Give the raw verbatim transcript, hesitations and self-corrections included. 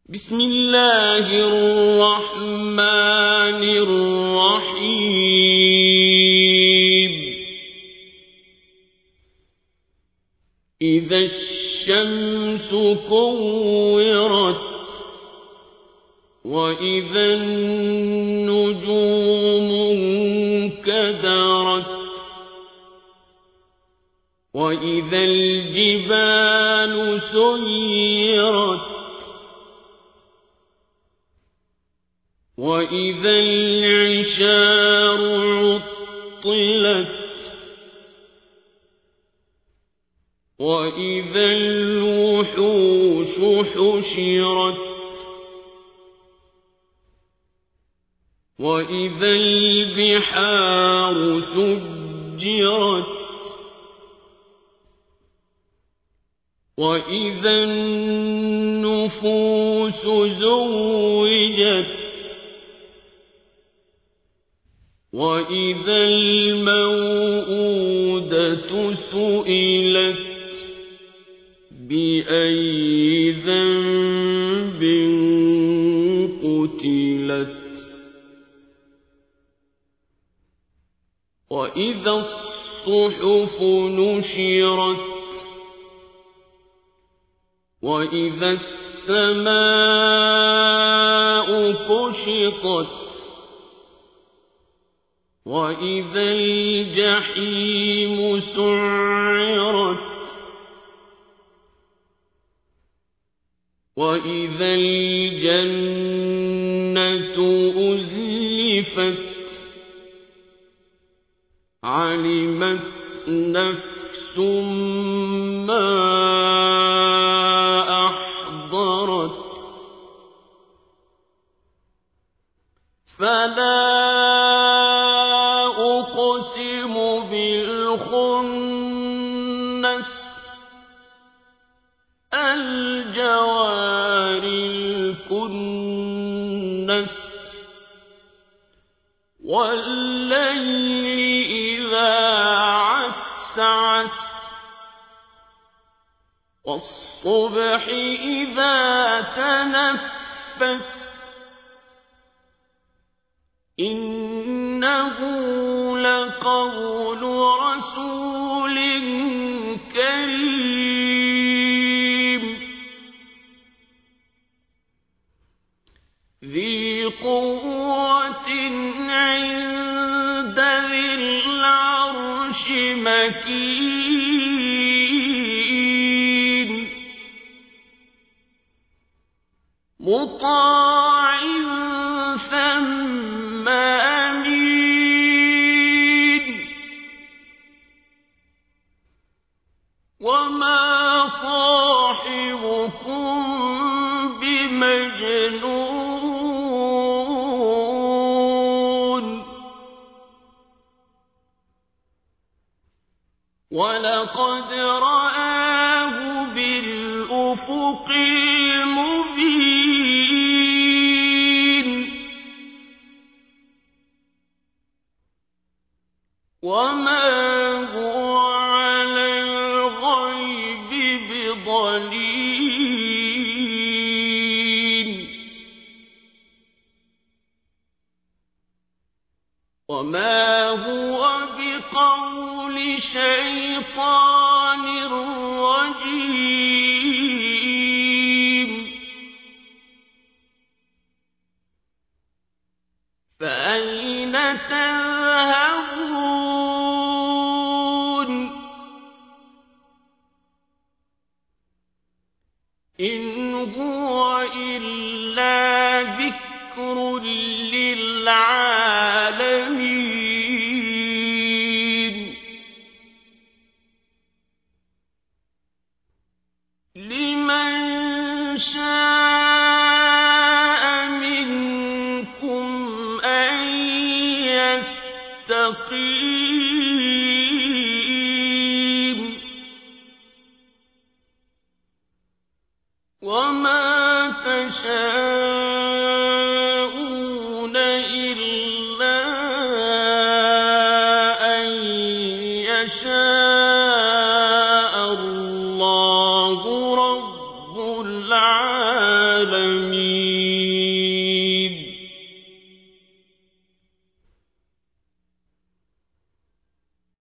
بسم الله الرحمن الرحيم إذا الشمس كورت وإذا النجوم انكدرت وإذا الجبال سيرت وإذا العشار عطلت وإذا الوحوش حشرت وإذا البحار سجرت وإذا النفوس زوجت وإذا الموءودة سئلت بأي ذنب قتلت وإذا الصحف نشرت وإذا السماء كشطت وإذا الجحيم سعرت وإذا الجنة أزلفت علمت نفس ما أحضرت فلا أقسم بالخنس الجوار الكنس والليل إذا عسعس والصبح إذا تنفس إنه لقول رسول كريم ذي قوة عند ذي العرش مكين مطاع ثم أمين وما صاحبكم بمجنون ولقد رآه بالأفق المبين وما هو على الغيب بضنين وما هو بقول شيطان رجيم فأين تذهبون إن هو إلا ذكر للعالمين لمن شاء منكم أن يستقيم وما تشاءون